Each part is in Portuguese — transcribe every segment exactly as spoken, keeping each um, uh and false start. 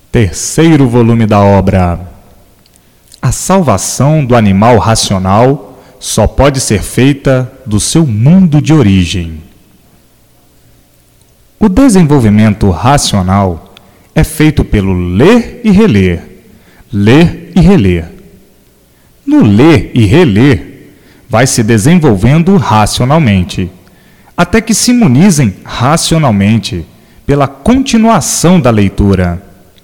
Terceiro volume da obra. A salvação do animal racional só pode ser feita do seu mundo de origem. O desenvolvimento racional é feito pelo ler e reler, ler e reler. No ler e reler, vai se desenvolvendo racionalmente, até que se imunizem racionalmente pela continuação da leitura.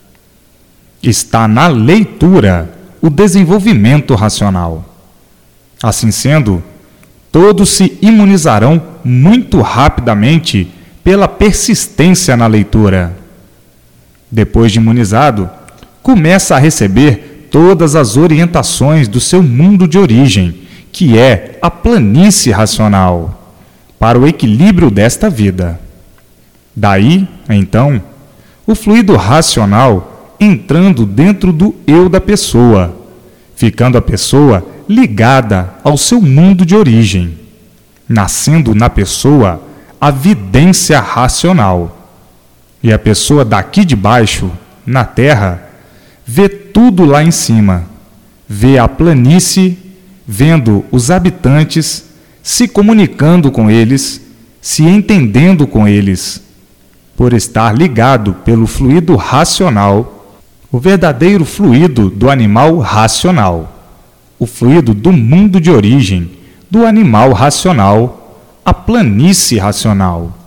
Está na leitura o desenvolvimento racional. Assim sendo, todos se imunizarão muito rapidamente pela persistência na leitura. Depois de imunizado, começa a receber todas as orientações do seu mundo de origem, que é a planície racional, para o equilíbrio desta vida. Daí, então, o fluido racional entrando dentro do eu da pessoa, ficando a pessoa ligada ao seu mundo de origem, nascendo na pessoa a vidência racional. E a pessoa daqui de baixo, na terra, vê tudo lá em cima, vê a planície, vendo os habitantes, se comunicando com eles, se entendendo com eles, por estar ligado pelo fluido racional, o verdadeiro fluido do animal racional, o fluido do mundo de origem do animal racional, a planície racional.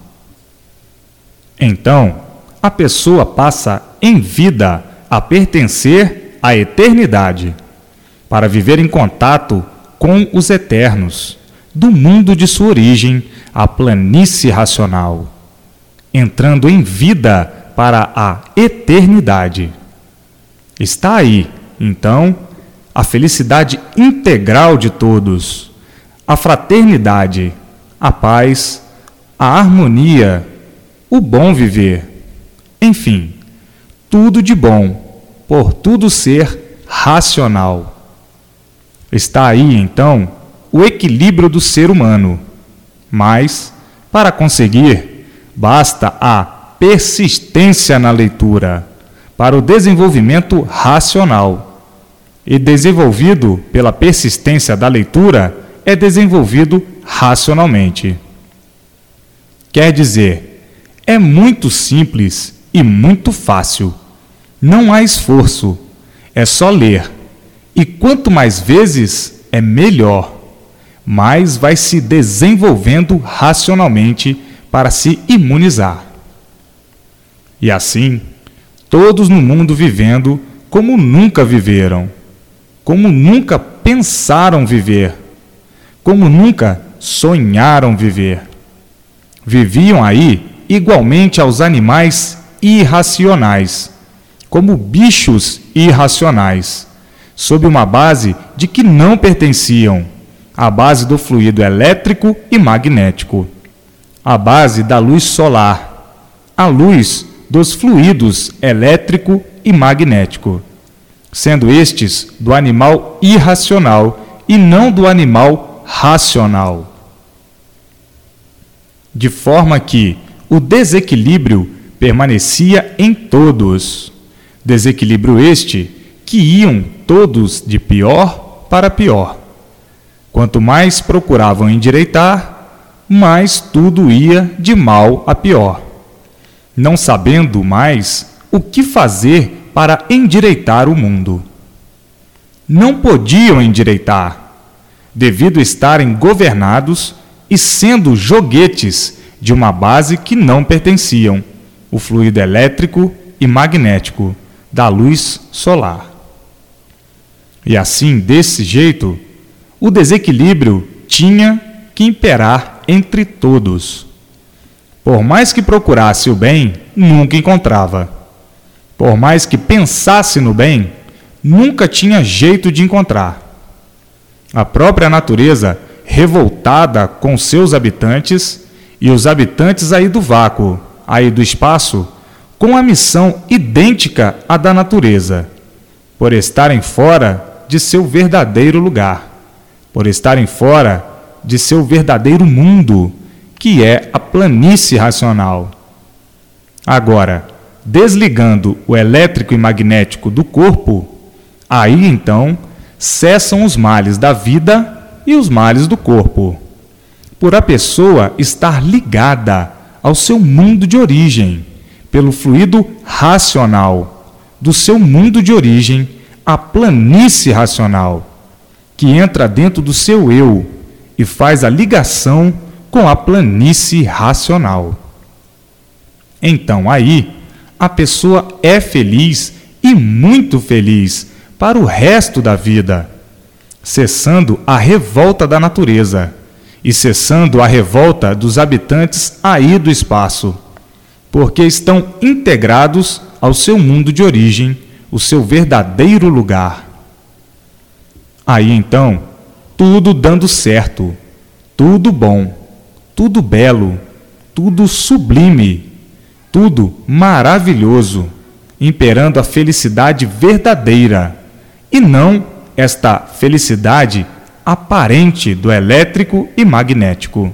Então, a pessoa passa em vida a pertencer à eternidade, para viver em contato com os eternos, do mundo de sua origem, a planície racional, entrando em vida para a eternidade. Está aí, então, a felicidade integral de todos, a fraternidade, a paz, a harmonia, o bom viver, enfim, tudo de bom, por tudo ser racional. Está aí, então, o equilíbrio do ser humano, mas, para conseguir, basta a persistência na leitura, para o desenvolvimento racional. E desenvolvido pela persistência da leitura, é desenvolvido racionalmente. Quer dizer, é muito simples e muito fácil. Não há esforço, é só ler. E quanto mais vezes, é melhor. Mais vai se desenvolvendo racionalmente para se imunizar. E assim, todos no mundo vivendo como nunca viveram, como nunca pensaram viver, como nunca sonharam viver. Viviam aí igualmente aos animais irracionais, como bichos irracionais, sob uma base de que não pertenciam, a base do fluido elétrico e magnético, a base da luz solar, a luz dos fluidos elétrico e magnético, sendo estes do animal irracional e não do animal racional. De forma que o desequilíbrio permanecia em todos, desequilíbrio este que iam todos de pior para pior. Quanto mais procuravam endireitar, mais tudo ia de mal a pior, não sabendo mais o que fazer para endireitar o mundo. Não podiam endireitar, devido a estarem governados e sendo joguetes de uma base que não pertenciam, o fluido elétrico e magnético da luz solar. E assim, desse jeito, o desequilíbrio tinha que imperar entre todos. Por mais que procurasse o bem, nunca encontrava. Por mais que pensasse no bem, nunca tinha jeito de encontrar. A própria natureza, revoltada com seus habitantes, e os habitantes aí do vácuo, aí do espaço, com a missão idêntica à da natureza, por estarem fora de seu verdadeiro lugar, por estarem fora de seu verdadeiro mundo, que é a planície racional. Agora, desligando o elétrico e magnético do corpo, aí então cessam os males da vida e os males do corpo, por a pessoa estar ligada ao seu mundo de origem, pelo fluido racional do seu mundo de origem, a planície racional, que entra dentro do seu eu e faz a ligação com a planície racional. Então aí, a pessoa é feliz e muito feliz para o resto da vida, cessando a revolta da natureza e cessando a revolta dos habitantes aí do espaço, porque estão integrados ao seu mundo de origem, o seu verdadeiro lugar. Aí então, tudo dando certo, tudo bom, tudo belo, tudo sublime, tudo maravilhoso, imperando a felicidade verdadeira, e não esta felicidade aparente do elétrico e magnético.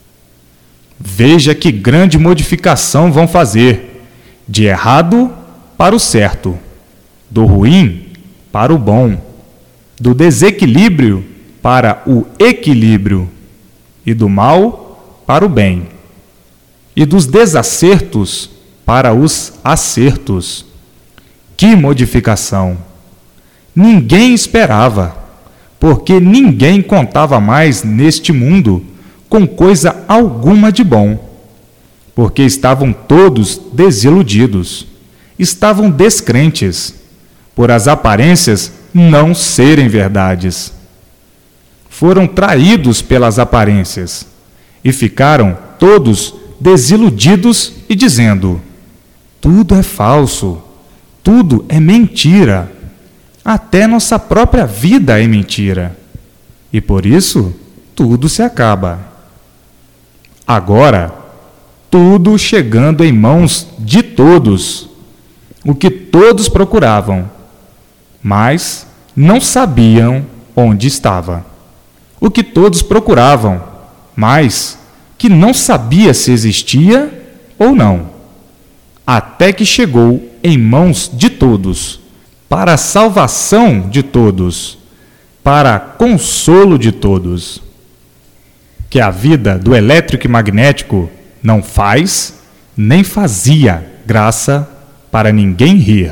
Veja que grande modificação vão fazer, de errado para o certo, do ruim para o bom, do desequilíbrio para o equilíbrio, e do mal para o bem, e dos desacertos para os acertos. Que modificação! Ninguém esperava, porque ninguém contava mais neste mundo com coisa alguma de bom, porque estavam todos desiludidos, estavam descrentes, por as aparências não serem verdades. Foram traídos pelas aparências e ficaram todos desiludidos e dizendo: tudo é falso, tudo é mentira, até nossa própria vida é mentira, e por isso tudo se acaba. Agora, tudo chegando em mãos de todos, o que todos procuravam, mas não sabiam onde estava. O que todos procuravam, mas que não sabia se existia ou não, até que chegou em mãos de todos, para a salvação de todos, para consolo de todos. Que a vida do elétrico e magnético não faz, nem fazia graça para ninguém rir.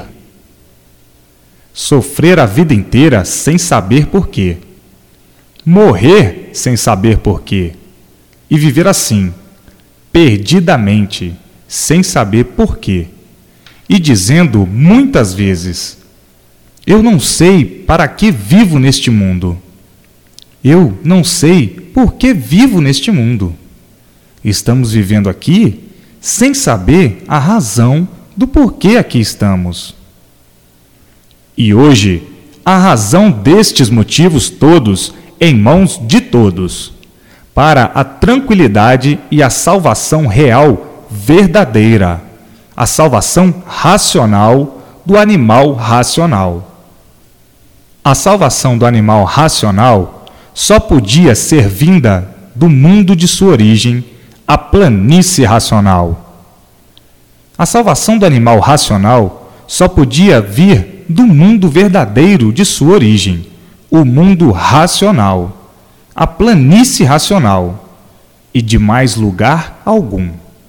Sofrer a vida inteira sem saber porquê. Morrer sem saber porquê. E viver assim, perdidamente, sem saber porquê. E dizendo muitas vezes: eu não sei para que vivo neste mundo. Eu não sei por que vivo neste mundo. Estamos vivendo aqui sem saber a razão do porquê aqui estamos. E hoje, a razão destes motivos todos em mãos de todos, para a tranquilidade e a salvação real verdadeira, a salvação racional do animal racional. A salvação do animal racional só podia ser vinda do mundo de sua origem, a planície racional. A salvação do animal racional só podia vir do mundo verdadeiro de sua origem, o mundo racional, a planície racional, e de mais lugar algum.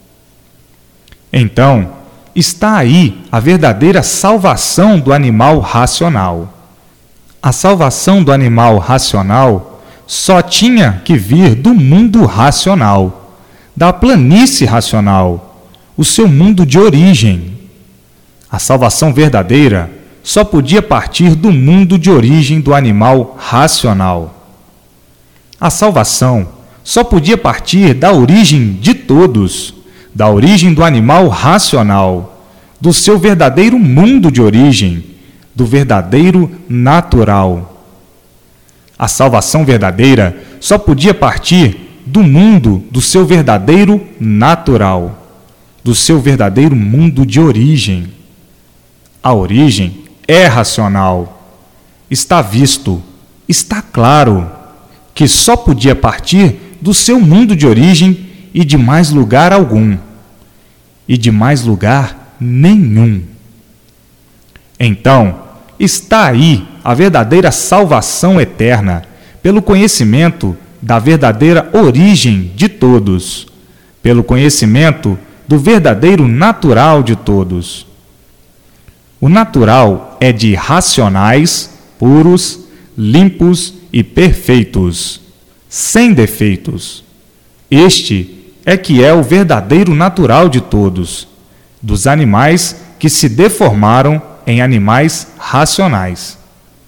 Então, está aí a verdadeira salvação do animal racional. A salvação do animal racional só tinha que vir do mundo racional, da planície racional, o seu mundo de origem. A salvação verdadeira só podia partir do mundo de origem do animal racional. A salvação só podia partir da origem de todos, da origem do animal racional, do seu verdadeiro mundo de origem, do verdadeiro natural. A salvação verdadeira só podia partir do mundo do seu verdadeiro natural, do seu verdadeiro mundo de origem. A origem é racional. Está visto, está claro, que só podia partir do seu mundo de origem e de mais lugar algum. E de mais lugar nenhum. Então, está aí a verdadeira salvação eterna, pelo conhecimento da verdadeira origem de todos, pelo conhecimento do verdadeiro natural de todos. O natural é de racionais, puros, limpos e perfeitos, sem defeitos. Este é que é o verdadeiro natural de todos, dos animais que se deformaram em animais racionais.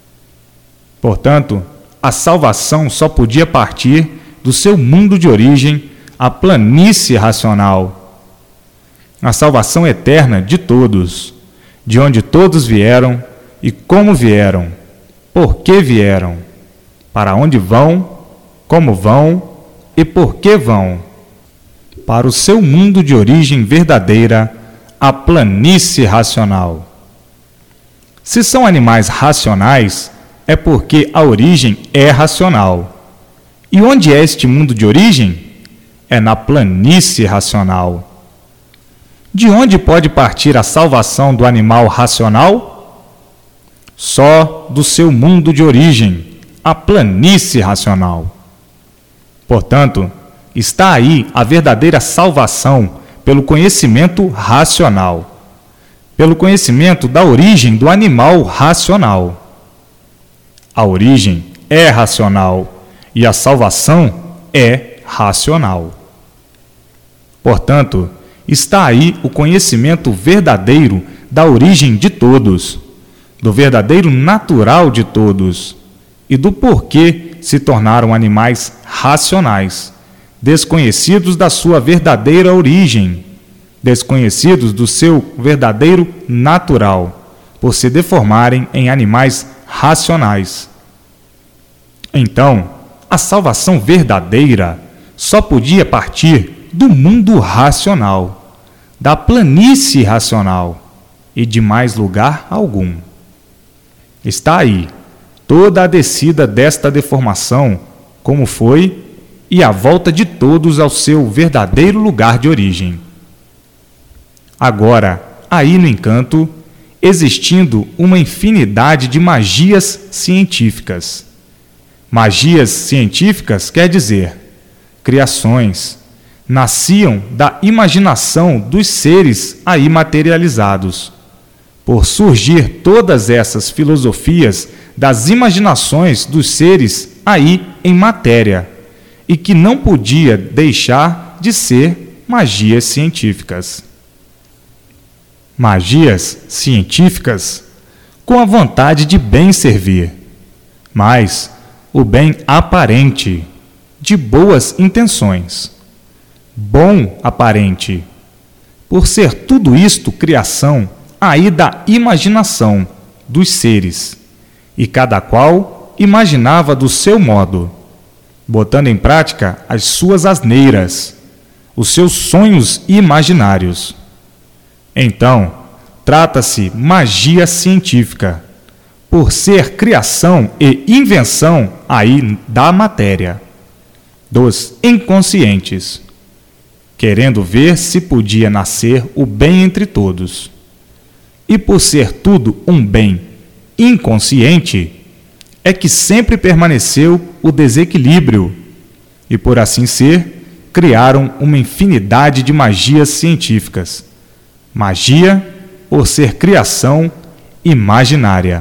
Portanto, a salvação só podia partir do seu mundo de origem, a planície racional. A salvação eterna de todos, de onde todos vieram e como vieram, por que vieram, para onde vão, como vão e por que vão. Para o seu mundo de origem verdadeira, a planície racional. Se são animais racionais, é porque a origem é racional. E onde é este mundo de origem? É na planície racional. De onde pode partir a salvação do animal racional? Só do seu mundo de origem, a planície racional. Portanto, está aí a verdadeira salvação pelo conhecimento racional, pelo conhecimento da origem do animal racional. A origem é racional e a salvação é racional. Portanto, está aí o conhecimento verdadeiro da origem de todos, do verdadeiro natural de todos e do porquê se tornaram animais racionais, desconhecidos da sua verdadeira origem, desconhecidos do seu verdadeiro natural, por se deformarem em animais racionais. Então, a salvação verdadeira só podia partir do mundo racional, da planície racional e de mais lugar algum. Está aí toda a descida desta deformação, como foi, e a volta de todos ao seu verdadeiro lugar de origem. Agora, aí no encanto, existindo uma infinidade de magias científicas. Magias científicas quer dizer criações, nasciam da imaginação dos seres aí materializados. Por surgir todas essas filosofias das imaginações dos seres aí em matéria, e que não podia deixar de ser magias científicas. Magias científicas com a vontade de bem servir, mas o bem aparente, de boas intenções. Bom aparente, por ser tudo isto criação aí da imaginação dos seres, e cada qual imaginava do seu modo, botando em prática as suas asneiras, os seus sonhos imaginários. Então, trata-se magia científica, por ser criação e invenção aí da matéria, dos inconscientes, querendo ver se podia nascer o bem entre todos. E por ser tudo um bem inconsciente, é que sempre permaneceu o desequilíbrio, e por assim ser, criaram uma infinidade de magias científicas. Magia por ser criação imaginária.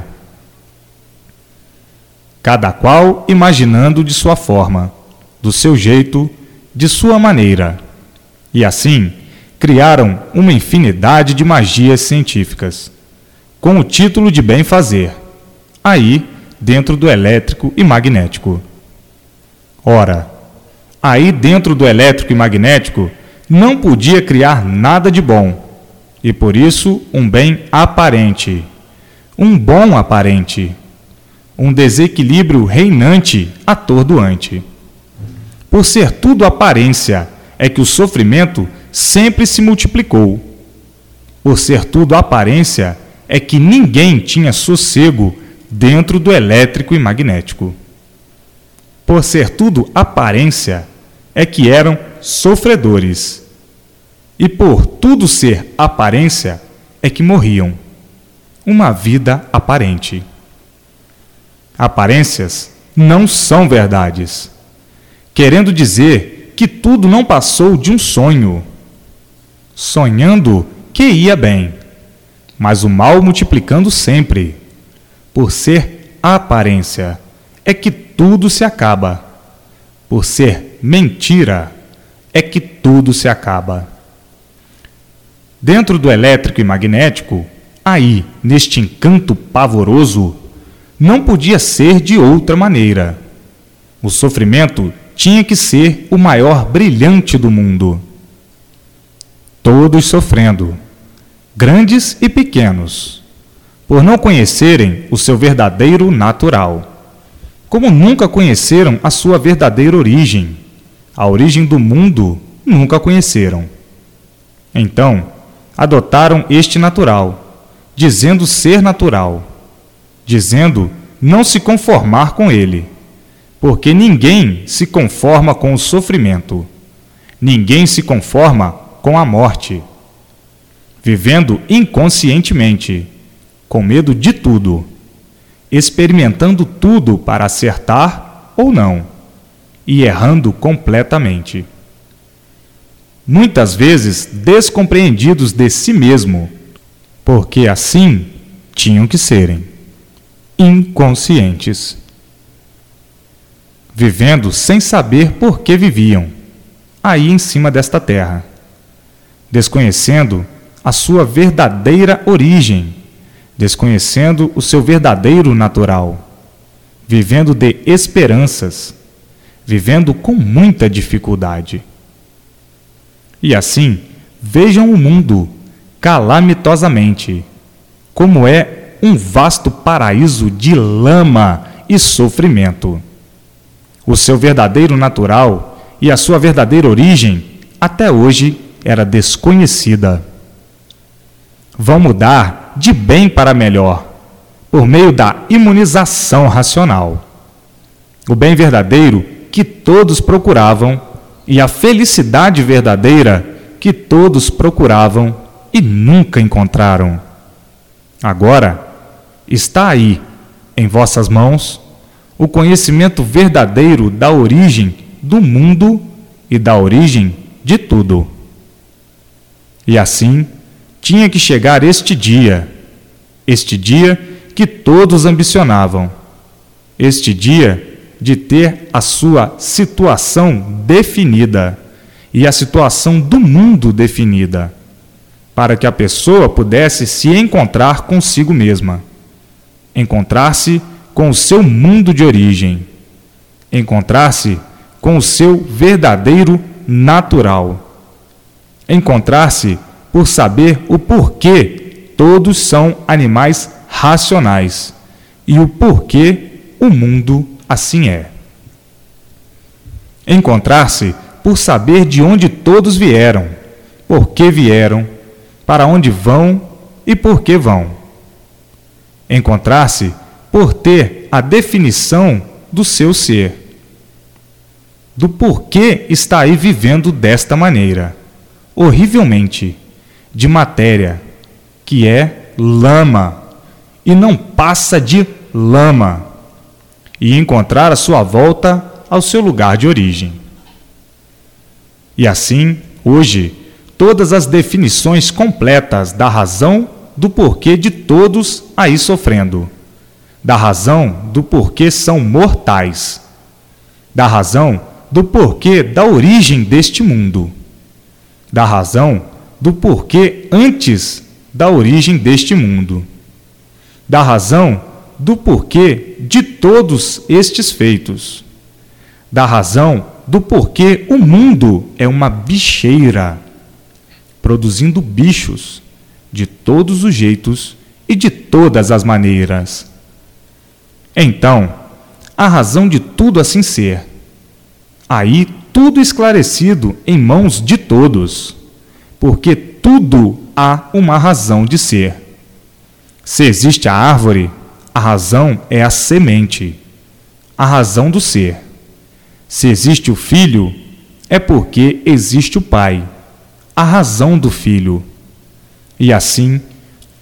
Cada qual imaginando de sua forma, do seu jeito, de sua maneira. E assim, criaram uma infinidade de magias científicas, com o título de bem fazer, aí dentro do elétrico e magnético. Ora, aí dentro do elétrico e magnético não podia criar nada de bom, e por isso um bem aparente, um bom aparente, um desequilíbrio reinante atordoante. Por ser tudo aparência, é que o sofrimento sempre se multiplicou. Por ser tudo aparência, é que ninguém tinha sossego dentro do elétrico e magnético. Por ser tudo aparência, é que eram sofredores. E por tudo ser aparência, é que morriam. Uma vida aparente. Aparências não são verdades, querendo dizer que tudo não passou de um sonho. Sonhando que ia bem, mas o mal multiplicando sempre. Por ser aparência, é que tudo se acaba. Por ser mentira, é que tudo se acaba. Dentro do elétrico e magnético, aí, neste encanto pavoroso, não podia ser de outra maneira. O sofrimento tinha que ser o maior brilhante do mundo. Todos sofrendo, grandes e pequenos, por não conhecerem o seu verdadeiro natural, como nunca conheceram a sua verdadeira origem. A origem do mundo nunca conheceram. Então, adotaram este natural, dizendo ser natural, dizendo não se conformar com ele, porque ninguém se conforma com o sofrimento, ninguém se conforma com a morte, vivendo inconscientemente, com medo de tudo, experimentando tudo para acertar ou não, e errando completamente. Muitas vezes descompreendidos de si mesmo, porque assim tinham que serem, inconscientes, vivendo sem saber por que viviam, aí em cima desta terra, desconhecendo a sua verdadeira origem, desconhecendo o seu verdadeiro natural, vivendo de esperanças, vivendo com muita dificuldade. E assim, vejam o mundo calamitosamente, como é um vasto paraíso de lama e sofrimento. O seu verdadeiro natural e a sua verdadeira origem até hoje era desconhecida. Vão mudar de bem para melhor, por meio da imunização racional. O bem verdadeiro que todos procuravam e a felicidade verdadeira que todos procuravam e nunca encontraram. Agora está aí, em vossas mãos, o conhecimento verdadeiro da origem do mundo e da origem de tudo. E assim, tinha que chegar este dia, este dia que todos ambicionavam, este dia de ter a sua situação definida e a situação do mundo definida, para que a pessoa pudesse se encontrar consigo mesma, encontrar-se com o seu mundo de origem, encontrar-se com o seu verdadeiro natural, encontrar-se por saber o porquê todos são animais racionais e o porquê o mundo assim é. Encontrar-se por saber de onde todos vieram, por que vieram, para onde vão e por que vão. Encontrar-se por ter a definição do seu ser, do porquê está aí vivendo desta maneira, horrivelmente, de matéria, que é lama, e não passa de lama, e encontrar a sua volta ao seu lugar de origem. E assim, hoje, todas as definições completas da razão do porquê de todos aí sofrendo, da razão do porquê são mortais, da razão do porquê da origem deste mundo, da razão do porquê antes da origem deste mundo, da razão do porquê de todos estes feitos, da razão do porquê o mundo é uma bicheira, produzindo bichos de todos os jeitos e de todas as maneiras. Então, a razão de tudo assim ser, aí tudo esclarecido em mãos de todos, porque tudo há uma razão de ser. Se existe a árvore, a razão é a semente, a razão do ser. Se existe o filho, é porque existe o pai, a razão do filho. E assim,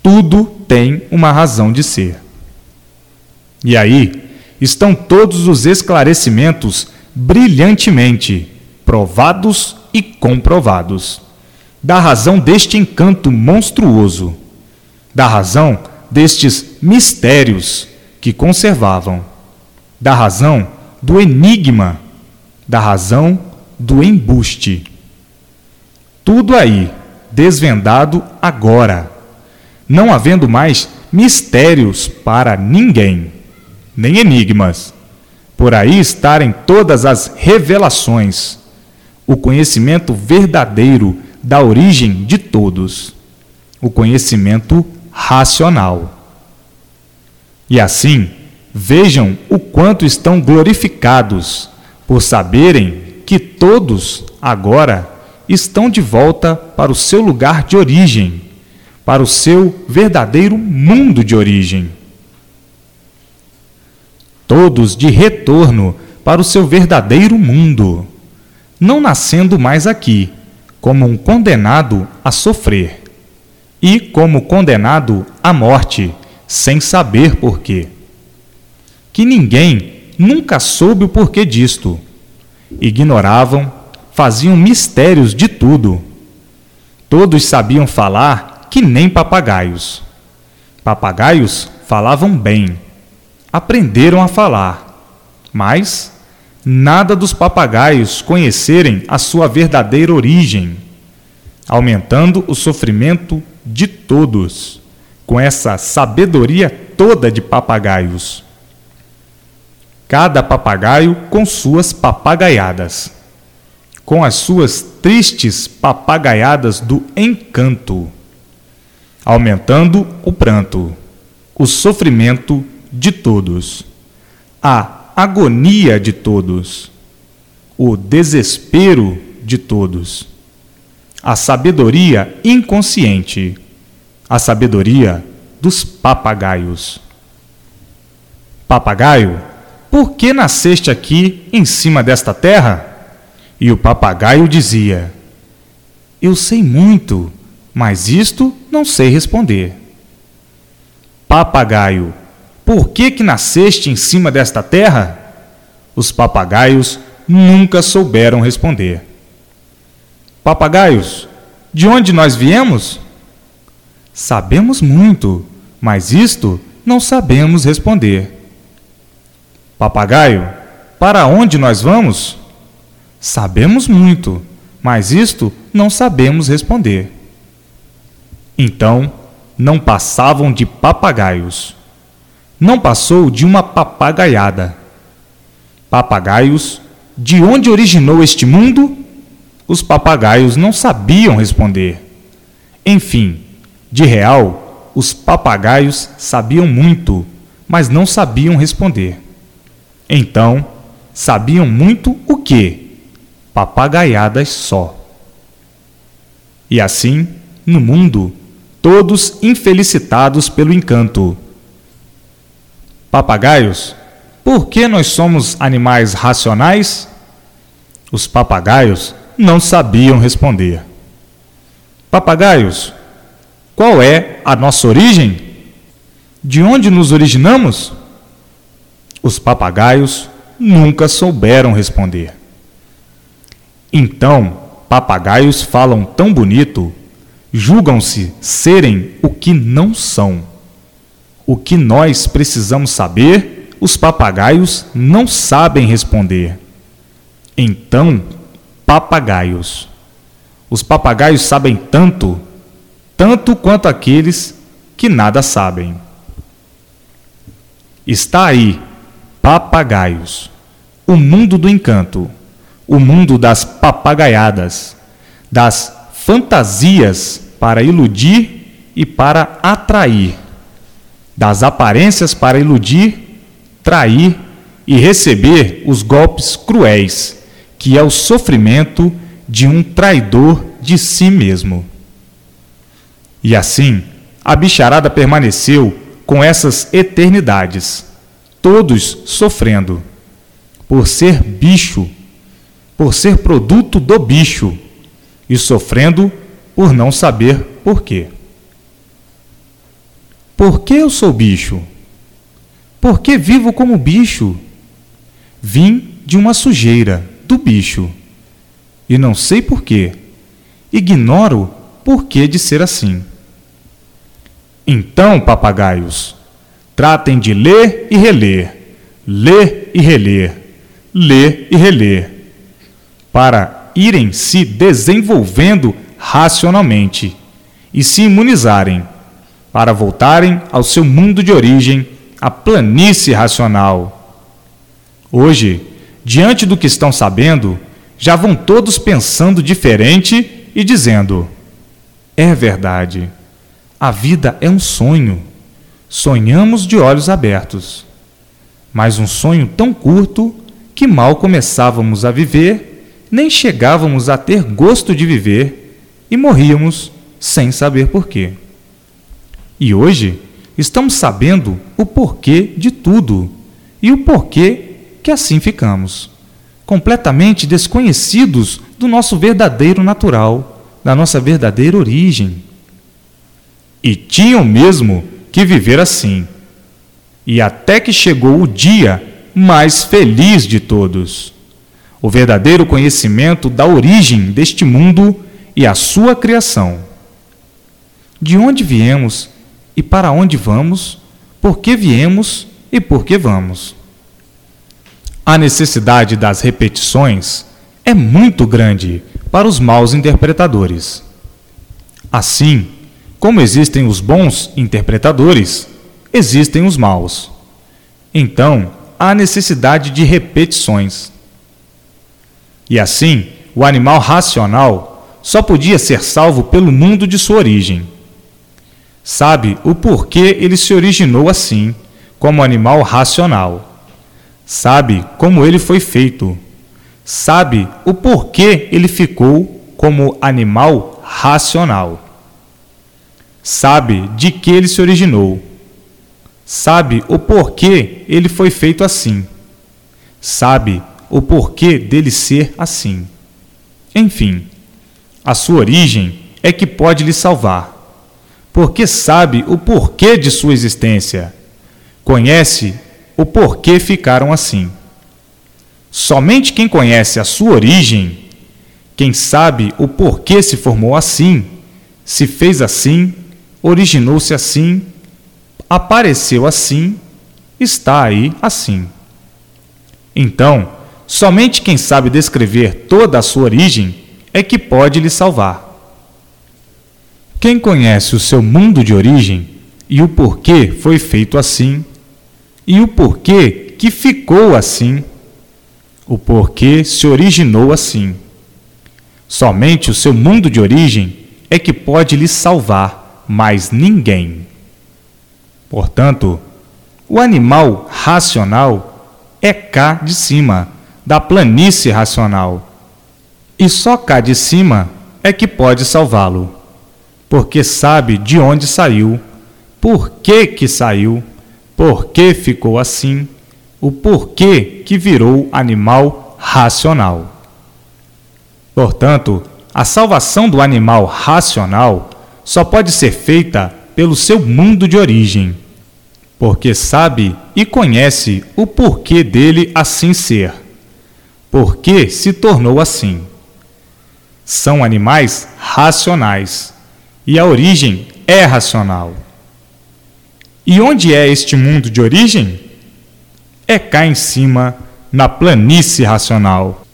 tudo tem uma razão de ser. E aí estão todos os esclarecimentos brilhantemente provados e comprovados da razão deste encanto monstruoso, da razão destes mistérios que conservavam, da razão do enigma, da razão do embuste. Tudo aí desvendado agora, não havendo mais mistérios para ninguém, nem enigmas. Por aí estarem todas as revelações, o conhecimento verdadeiro da origem de todos, o conhecimento racional. E assim, vejam o quanto estão glorificados por saberem que todos agora estão de volta para o seu lugar de origem, para o seu verdadeiro mundo de origem. Todos de retorno para o seu verdadeiro mundo, não nascendo mais aqui, como um condenado a sofrer, e como condenado à morte, sem saber porquê. Que ninguém nunca soube o porquê disto. Ignoravam, faziam mistérios de tudo. Todos sabiam falar que nem papagaios. Papagaios falavam bem, aprenderam a falar, mas nada dos papagaios conhecerem a sua verdadeira origem, aumentando o sofrimento de todos, com essa sabedoria toda de papagaios. Cada papagaio com suas papagaiadas, com as suas tristes papagaiadas do encanto, aumentando o pranto, o sofrimento de todos, a agonia de todos, o desespero de todos, a sabedoria inconsciente, a sabedoria dos papagaios. Papagaio, por que nasceste aqui em cima desta terra? E o papagaio dizia: eu sei muito, mas isto não sei responder. Papagaio, por que que nasceste em cima desta terra? Os papagaios nunca souberam responder. Papagaios, de onde nós viemos? Sabemos muito, mas isto não sabemos responder. Papagaio, para onde nós vamos? Sabemos muito, mas isto não sabemos responder. Então, não passavam de papagaios. Não passou de uma papagaiada. Papagaios, de onde originou este mundo? Os papagaios não sabiam responder. Enfim, de real, os papagaios sabiam muito, mas não sabiam responder. Então, sabiam muito o quê? Papagaiadas só. E assim, no mundo, todos infelicitados pelo encanto. Papagaios, por que nós somos animais racionais? Os papagaios não sabiam responder. Papagaios, qual é a nossa origem? De onde nos originamos? Os papagaios nunca souberam responder. Então, papagaios falam tão bonito, julgam-se serem o que não são. O que nós precisamos saber, os papagaios não sabem responder. Então, papagaios. Os papagaios sabem tanto, tanto quanto aqueles que nada sabem. Está aí, papagaios, o mundo do encanto, o mundo das papagaiadas, das fantasias para iludir e para atrair, das aparências para iludir, trair e receber os golpes cruéis, que é o sofrimento de um traidor de si mesmo. E assim, a bicharada permaneceu com essas eternidades, todos sofrendo, por ser bicho, por ser produto do bicho, e sofrendo por não saber por quê. Por que eu sou bicho? Por que vivo como bicho? Vim de uma sujeira, do bicho. E não sei por quê. Ignoro por que de ser assim. Então, papagaios, tratem de ler e reler, ler e reler, ler e reler, para irem se desenvolvendo racionalmente e se imunizarem, para voltarem ao seu mundo de origem, a planície racional. Hoje, diante do que estão sabendo, já vão todos pensando diferente e dizendo: é verdade, a vida é um sonho, sonhamos de olhos abertos, mas um sonho tão curto que mal começávamos a viver, nem chegávamos a ter gosto de viver e morríamos sem saber porquê. E hoje estamos sabendo o porquê de tudo e o porquê que assim ficamos, completamente desconhecidos do nosso verdadeiro natural, da nossa verdadeira origem. E tinham mesmo que viver assim, e até que chegou o dia mais feliz de todos, o verdadeiro conhecimento da origem deste mundo e a sua criação. De onde viemos e para onde vamos, por que viemos e por que vamos. A necessidade das repetições é muito grande para os maus interpretadores. Assim, como existem os bons interpretadores, existem os maus. Então, há necessidade de repetições. E assim, o animal racional só podia ser salvo pelo mundo de sua origem. Sabe o porquê ele se originou assim, como animal racional. Sabe como ele foi feito. Sabe o porquê ele ficou como animal racional. Sabe de que ele se originou. Sabe o porquê ele foi feito assim. Sabe o porquê dele ser assim. Enfim, a sua origem é que pode lhe salvar, porque sabe o porquê de sua existência, conhece o porquê ficaram assim. Somente quem conhece a sua origem, quem sabe o porquê se formou assim, se fez assim, originou-se assim, apareceu assim, está aí assim. Então, somente quem sabe descrever toda a sua origem é que pode lhe salvar. Quem conhece o seu mundo de origem e o porquê foi feito assim, e o porquê que ficou assim, o porquê se originou assim, somente o seu mundo de origem é que pode lhe salvar, mais ninguém. Portanto, o animal racional é cá de cima, da planície racional. E só cá de cima é que pode salvá-lo, porque sabe de onde saiu, por que que saiu, por que ficou assim, o porquê que virou animal racional. Portanto, a salvação do animal racional só pode ser feita pelo seu mundo de origem, porque sabe e conhece o porquê dele assim ser, porque se tornou assim. São animais racionais, e a origem é racional. E onde é este mundo de origem? É cá em cima, na planície racional.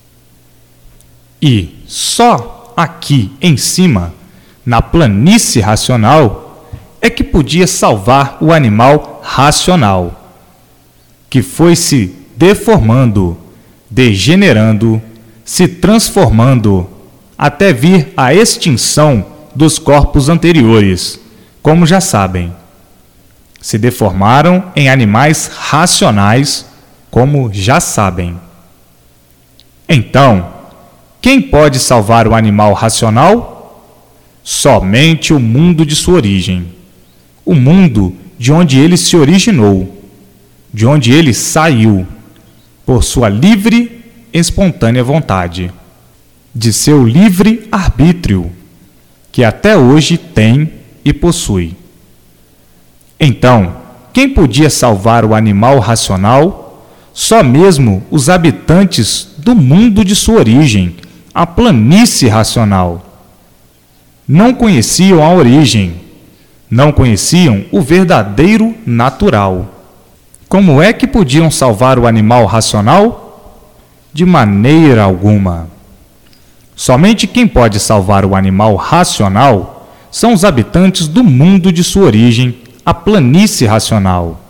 E só aqui em cima, na planície racional, é que podia salvar o animal racional, que foi se deformando, degenerando, se transformando, até vir à extinção dos corpos anteriores, como já sabem. Se deformaram em animais racionais, como já sabem. Então, quem pode salvar o animal racional? Somente o mundo de sua origem, o mundo de onde ele se originou, de onde ele saiu, por sua livre e espontânea vontade, de seu livre arbítrio, que até hoje tem e possui. Então, quem podia salvar o animal racional? Só mesmo os habitantes do mundo de sua origem, a planície racional. Não conheciam a origem, não conheciam o verdadeiro natural. Como é que podiam salvar o animal racional? De maneira alguma. Somente quem pode salvar o animal racional são os habitantes do mundo de sua origem, a planície racional.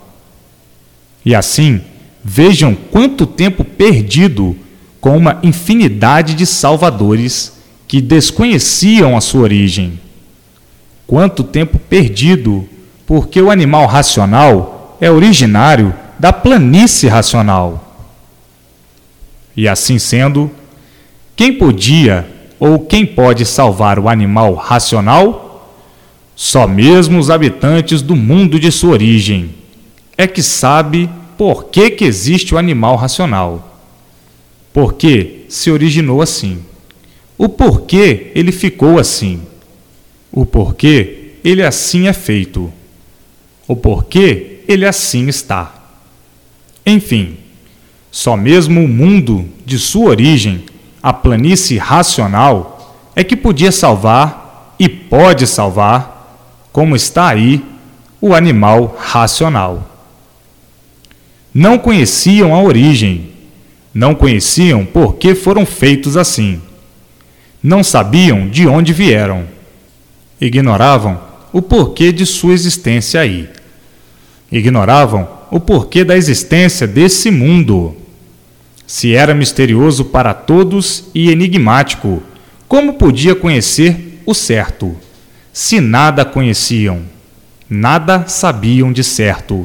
E assim, vejam quanto tempo perdido com uma infinidade de salvadores que desconheciam a sua origem. Quanto tempo perdido, porque o animal racional é originário da planície racional. E assim sendo, quem podia ou quem pode salvar o animal racional? Só mesmo os habitantes do mundo de sua origem é que sabe por que que existe o animal racional. Por que se originou assim? O porquê ele ficou assim? O porquê ele assim é feito? O porquê ele assim está? Enfim, só mesmo o mundo de sua origem, a planície racional, é que podia salvar e pode salvar, como está aí, o animal racional. Não conheciam a origem, não conheciam por que foram feitos assim. Não sabiam de onde vieram. Ignoravam o porquê de sua existência aí. Ignoravam o porquê da existência desse mundo. Se era misterioso para todos e enigmático, como podia conhecer o certo? Se nada conheciam, nada sabiam de certo.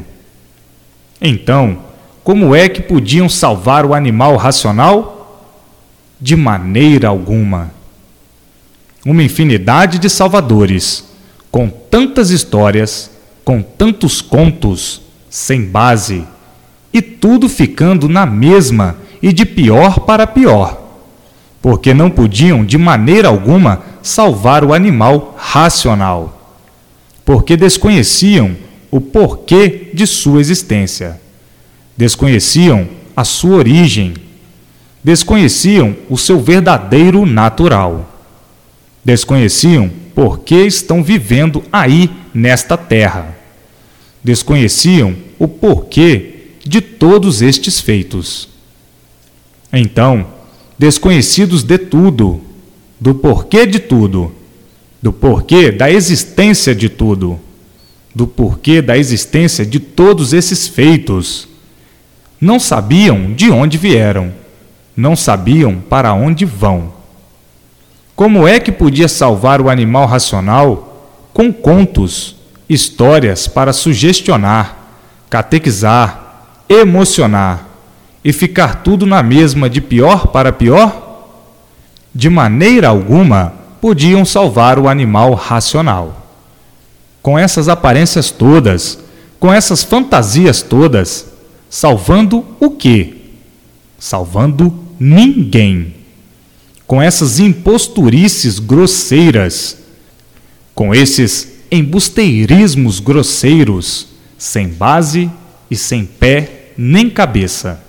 Então, como é que podiam salvar o animal racional? De maneira alguma. Uma infinidade de salvadores, com tantas histórias, com tantos contos, sem base, e tudo ficando na mesma e de pior para pior, porque não podiam de maneira alguma salvar o animal racional, porque desconheciam o porquê de sua existência, desconheciam a sua origem, desconheciam o seu verdadeiro natural, desconheciam por que estão vivendo aí nesta terra, desconheciam o porquê de todos estes feitos. Então, desconhecidos de tudo, do porquê de tudo, do porquê da existência de tudo, do porquê da existência de todos esses feitos, não sabiam de onde vieram, não sabiam para onde vão. Como é que podia salvar o animal racional com contos, histórias para sugestionar, catequizar, emocionar e ficar tudo na mesma de pior para pior? De maneira alguma podiam salvar o animal racional. Com essas aparências todas, com essas fantasias todas, salvando o quê? Salvando ninguém. Com essas imposturices grosseiras, com esses embusteirismos grosseiros, sem base e sem pé nem cabeça.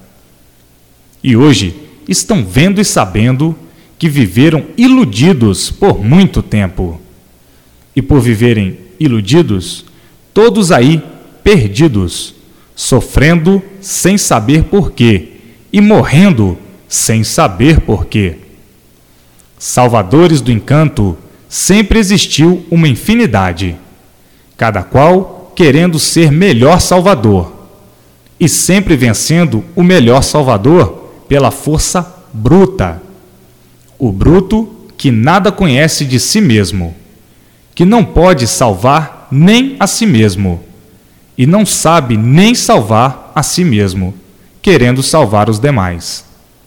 E hoje estão vendo e sabendo que viveram iludidos por muito tempo. E por viverem iludidos, todos aí perdidos, sofrendo sem saber porquê e morrendo sem saber porquê. Salvadores do encanto, sempre existiu uma infinidade, cada qual querendo ser melhor salvador, e sempre vencendo o melhor salvador pela força bruta. O bruto que nada conhece de si mesmo, que não pode salvar nem a si mesmo, e não sabe nem salvar a si mesmo, querendo salvar os demais.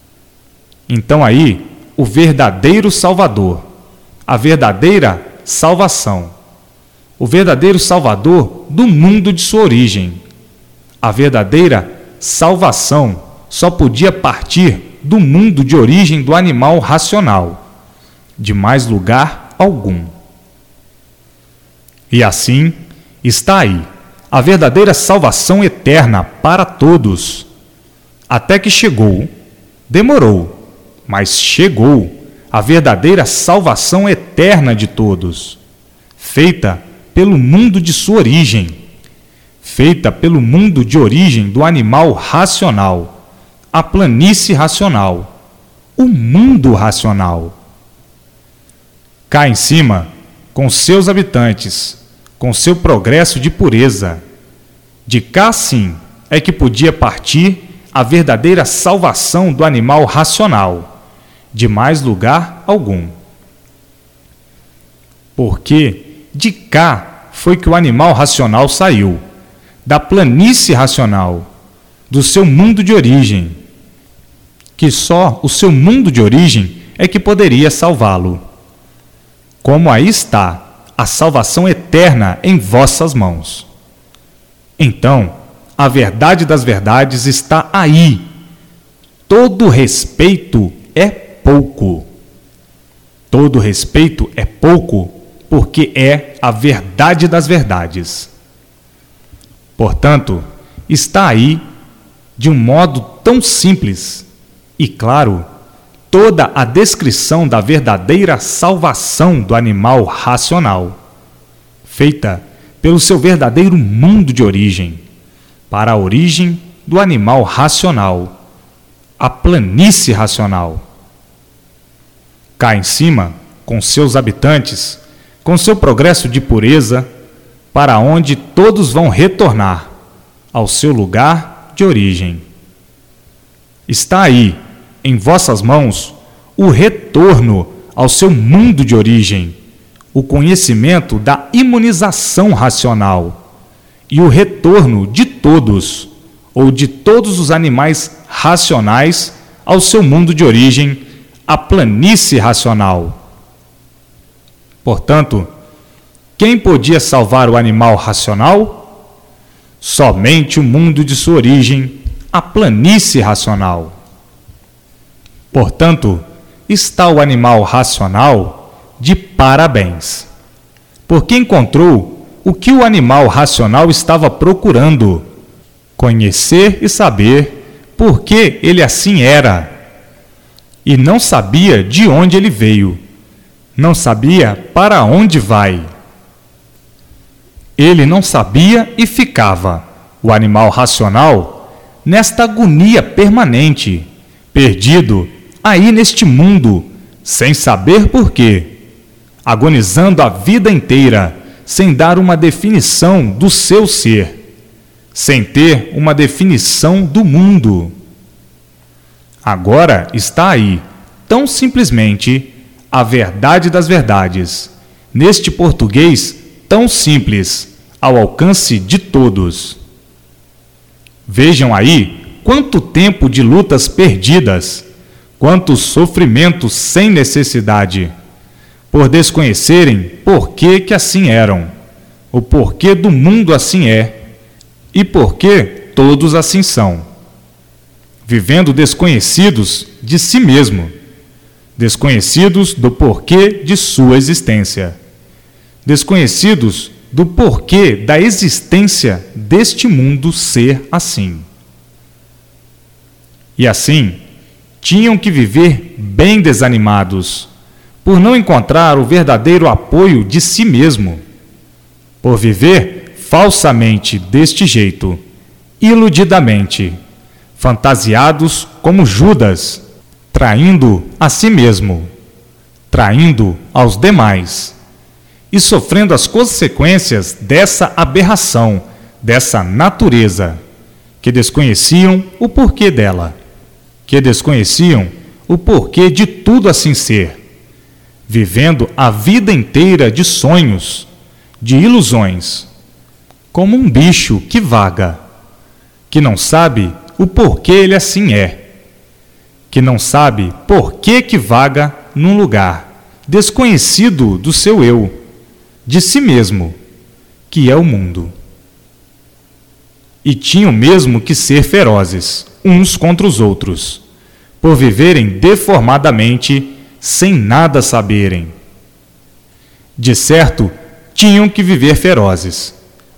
Então aí, o verdadeiro Salvador, a verdadeira salvação, o verdadeiro Salvador do mundo de sua origem, a verdadeira salvação só podia partir do mundo de origem do animal racional, de mais lugar algum. E assim está aí, a verdadeira salvação eterna para todos. Até que chegou, demorou, mas chegou a verdadeira salvação eterna de todos, feita pelo mundo de sua origem, feita pelo mundo de origem do animal racional, a planície racional, o mundo racional. Cá em cima, com seus habitantes, com seu progresso de pureza, de cá sim é que podia partir a verdadeira salvação do animal racional, de mais lugar algum. Porque de cá foi que o animal racional saiu, da planície racional, do seu mundo de origem, que só o seu mundo de origem é que poderia salvá-lo. Como aí está a salvação eterna em vossas mãos. Então, a verdade das verdades está aí. Todo respeito é pouco. Todo respeito é pouco porque é a verdade das verdades. Portanto, está aí, de um modo tão simples e claro, toda a descrição da verdadeira salvação do animal racional, feita pelo seu verdadeiro mundo de origem, para a origem do animal racional, a planície racional. Cá em cima, com seus habitantes, com seu progresso de pureza, para onde todos vão retornar, ao seu lugar de origem. Está aí, em vossas mãos, o retorno ao seu mundo de origem, o conhecimento da imunização racional e o retorno de todos, ou de todos os animais racionais, ao seu mundo de origem, a planície racional. Portanto, quem podia salvar o animal racional? Somente o mundo de sua origem, a planície racional. Portanto, está o animal racional de parabéns, porque encontrou o que o animal racional estava procurando: conhecer e saber por que ele assim era. E não sabia de onde ele veio, não sabia para onde vai. Ele não sabia e ficava, o animal racional, nesta agonia permanente, perdido aí neste mundo, sem saber por quê, agonizando a vida inteira, sem dar uma definição do seu ser, sem ter uma definição do mundo. Agora está aí, tão simplesmente, a verdade das verdades, neste português tão simples, ao alcance de todos. Vejam aí quanto tempo de lutas perdidas, quantos sofrimentos sem necessidade, por desconhecerem por que que assim eram, o porquê do mundo assim é, e por que todos assim são, vivendo desconhecidos de si mesmo, desconhecidos do porquê de sua existência, desconhecidos do porquê da existência deste mundo ser assim. E assim, tinham que viver bem desanimados, por não encontrar o verdadeiro apoio de si mesmo, por viver falsamente deste jeito, iludidamente, fantasiados como Judas, traindo a si mesmo, traindo aos demais, e sofrendo as consequências dessa aberração, dessa natureza, que desconheciam o porquê dela, que desconheciam o porquê de tudo assim ser, vivendo a vida inteira de sonhos, de ilusões, como um bicho que vaga, que não sabe o porquê ele assim é, que não sabe por que que vaga num lugar desconhecido do seu eu, de si mesmo, que é o mundo. E tinham mesmo que ser ferozes, uns contra os outros, por viverem deformadamente, sem nada saberem. De certo, tinham que viver ferozes,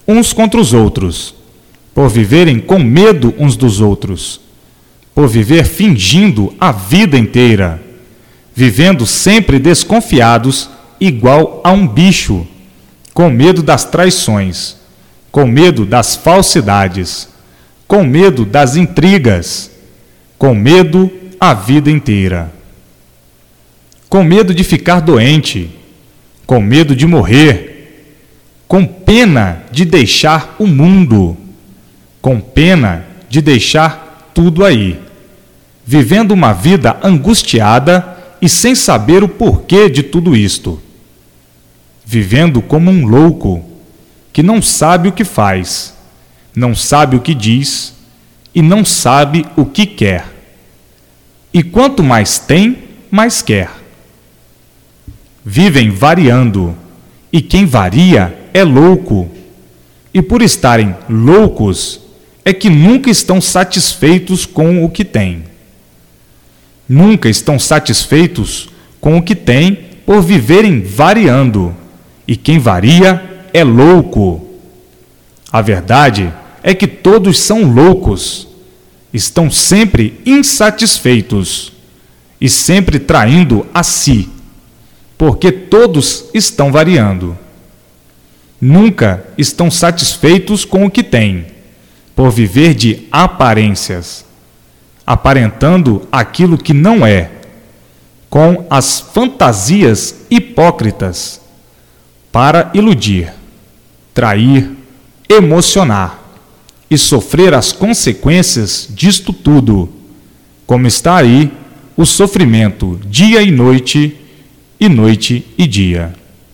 uns contra os outros, por viverem com medo uns dos outros, por viver fingindo a vida inteira, vivendo sempre desconfiados, igual a um bicho, com medo das traições, com medo das falsidades, com medo das intrigas, com medo a vida inteira, com medo de ficar doente, com medo de morrer, com pena de deixar o mundo, com pena de deixar tudo aí, vivendo uma vida angustiada e sem saber o porquê de tudo isto, vivendo como um louco, que não sabe o que faz, não sabe o que diz e não sabe o que quer. E quanto mais tem, mais quer. Vivem variando, e quem varia é louco. E por estarem loucos, é que nunca estão satisfeitos com o que têm. Nunca estão satisfeitos com o que têm por viverem variando, e quem varia é louco. A verdade é que todos são loucos, estão sempre insatisfeitos e sempre traindo a si, porque todos estão variando. Nunca estão satisfeitos com o que têm, por viver de aparências, aparentando aquilo que não é, com as fantasias hipócritas, para iludir, trair, emocionar e sofrer as consequências disto tudo, como está aí o sofrimento dia e noite, e noite e dia.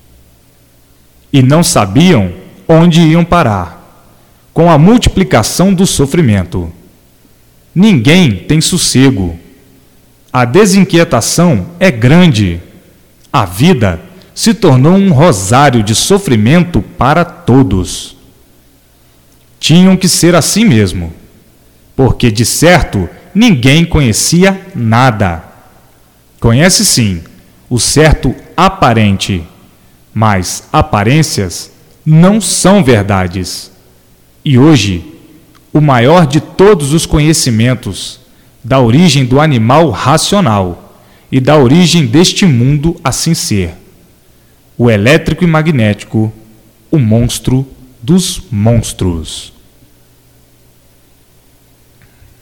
E não sabiam onde iam parar, com a multiplicação do sofrimento. Ninguém tem sossego. A desinquietação é grande. A vida se tornou um rosário de sofrimento para todos. Tinham que ser assim mesmo, porque de certo ninguém conhecia nada. Conhece sim o certo aparente, mas aparências não são verdades. E hoje, o maior de todos os conhecimentos da origem do animal racional e da origem deste mundo assim ser, o elétrico e magnético, o monstro dos monstros.